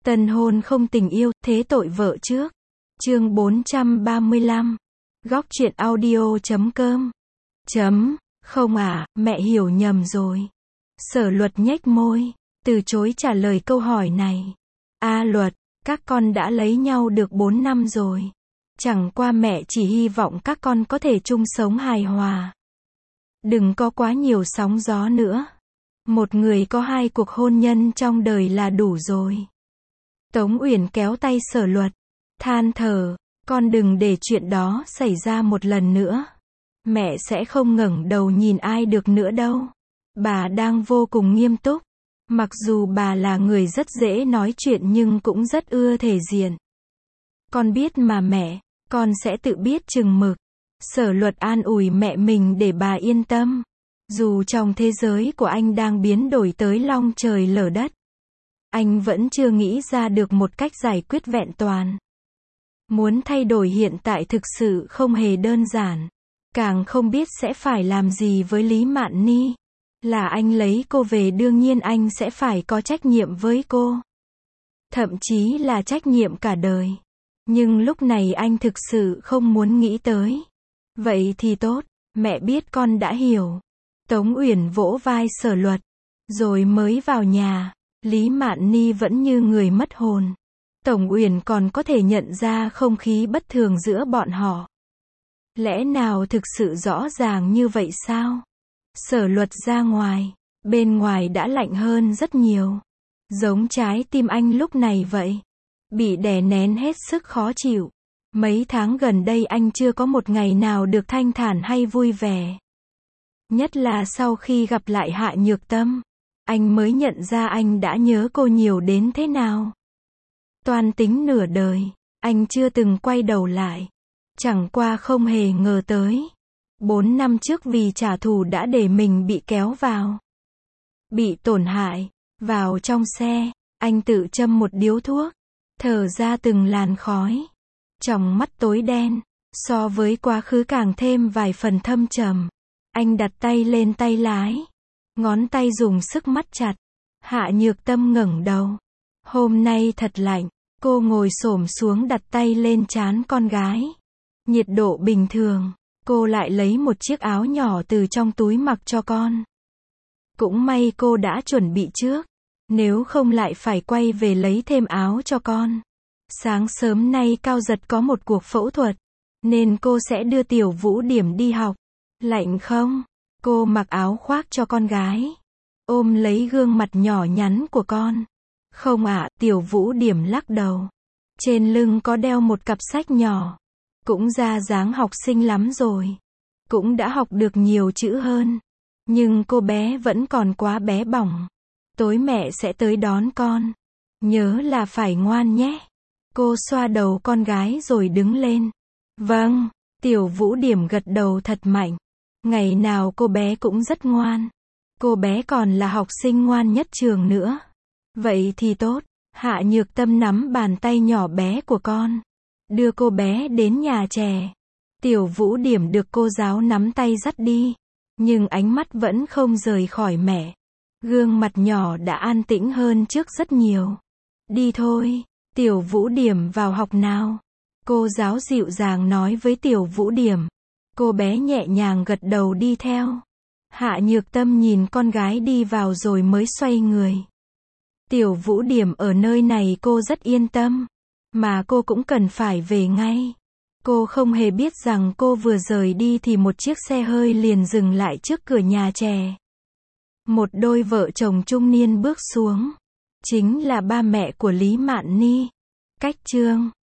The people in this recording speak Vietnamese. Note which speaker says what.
Speaker 1: Tân hôn không tình yêu, thế tội vợ trước. Chương 435. Góc truyện audio.com. Không à, mẹ hiểu nhầm rồi. Sở Luật nhếch môi, từ chối trả lời câu hỏi này. Luật, các con đã lấy nhau được 4 năm rồi. Chẳng qua mẹ chỉ hy vọng các con có thể chung sống hài hòa. Đừng có quá nhiều sóng gió nữa. Một người có 2 cuộc hôn nhân trong đời là đủ rồi. Tống Uyển kéo tay Sở Luật, than thở, con đừng để chuyện đó xảy ra một lần nữa. Mẹ sẽ không ngẩng đầu nhìn ai được nữa đâu. Bà đang vô cùng nghiêm túc. Mặc dù bà là người rất dễ nói chuyện nhưng cũng rất ưa thể diện. Con biết mà mẹ, con sẽ tự biết chừng mực. Sở Luật an ủi mẹ mình để bà yên tâm. Dù trong thế giới của anh đang biến đổi tới long trời lở đất, anh vẫn chưa nghĩ ra được một cách giải quyết vẹn toàn. Muốn thay đổi hiện tại thực sự không hề đơn giản. Càng không biết sẽ phải làm gì với Lý Mạn Ni. Là anh lấy cô về đương nhiên anh sẽ phải có trách nhiệm với cô. Thậm chí là trách nhiệm cả đời. Nhưng lúc này anh thực sự không muốn nghĩ tới. Vậy thì tốt, mẹ biết con đã hiểu. Tống Uyển vỗ vai Sở Luật, rồi mới vào nhà. Lý Mạn Ni vẫn như người mất hồn. Tổng Uyển còn có thể nhận ra không khí bất thường giữa bọn họ. Lẽ nào thực sự rõ ràng như vậy sao? Sở Luật ra ngoài, bên ngoài đã lạnh hơn rất nhiều. Giống trái tim anh lúc này vậy. Bị đè nén hết sức khó chịu. Mấy tháng gần đây anh chưa có một ngày nào được thanh thản hay vui vẻ. Nhất là sau khi gặp lại Hạ Nhược Tâm, anh mới nhận ra anh đã nhớ cô nhiều đến thế nào. Toan tính nửa đời, anh chưa từng quay đầu lại. Chẳng qua không hề ngờ tới. 4 năm trước vì trả thù đã để mình bị kéo vào. Bị tổn hại. Vào trong xe, anh tự châm một điếu thuốc. Thở ra từng làn khói. Trong mắt tối đen, so với quá khứ càng thêm vài phần thâm trầm. Anh đặt tay lên tay lái. Ngón tay dùng sức mắt chặt. Hạ Nhược Tâm ngẩng đầu. Hôm nay thật lạnh. Cô ngồi xổm xuống đặt tay lên trán con gái. Nhiệt độ bình thường. Cô lại lấy một chiếc áo nhỏ từ trong túi mặc cho con. Cũng may cô đã chuẩn bị trước. Nếu không lại phải quay về lấy thêm áo cho con. Sáng sớm nay Cao Giật có một cuộc phẫu thuật. Nên cô sẽ đưa Tiểu Vũ Điểm đi học. Lạnh không? Cô mặc áo khoác cho con gái. Ôm lấy gương mặt nhỏ nhắn của con. Không ạ, Tiểu Vũ Điểm lắc đầu. Trên lưng có đeo một cặp sách nhỏ. Cũng ra dáng học sinh lắm rồi. Cũng đã học được nhiều chữ hơn. Nhưng cô bé vẫn còn quá bé bỏng. Tối mẹ sẽ tới đón con. Nhớ là phải ngoan nhé. Cô xoa đầu con gái rồi đứng lên. Vâng, Tiểu Vũ Điểm gật đầu thật mạnh. Ngày nào cô bé cũng rất ngoan. Cô bé còn là học sinh ngoan nhất trường nữa. Vậy thì tốt. Hạ Nhược Tâm nắm bàn tay nhỏ bé của con. Đưa cô bé đến nhà trẻ. Tiểu Vũ Điểm được cô giáo nắm tay dắt đi. Nhưng ánh mắt vẫn không rời khỏi mẹ. Gương mặt nhỏ đã an tĩnh hơn trước rất nhiều. Đi thôi, Tiểu Vũ Điểm vào học nào. Cô giáo dịu dàng nói với Tiểu Vũ Điểm. Cô bé nhẹ nhàng gật đầu đi theo. Hạ Nhược Tâm nhìn con gái đi vào rồi mới xoay người. Tiểu Vũ Điểm ở nơi này cô rất yên tâm. Mà cô cũng cần phải về ngay. Cô không hề biết rằng cô vừa rời đi thì một chiếc xe hơi liền dừng lại trước cửa nhà trẻ. Một đôi vợ chồng trung niên bước xuống. Chính là ba mẹ của Lý Mạn Ni. Cách chương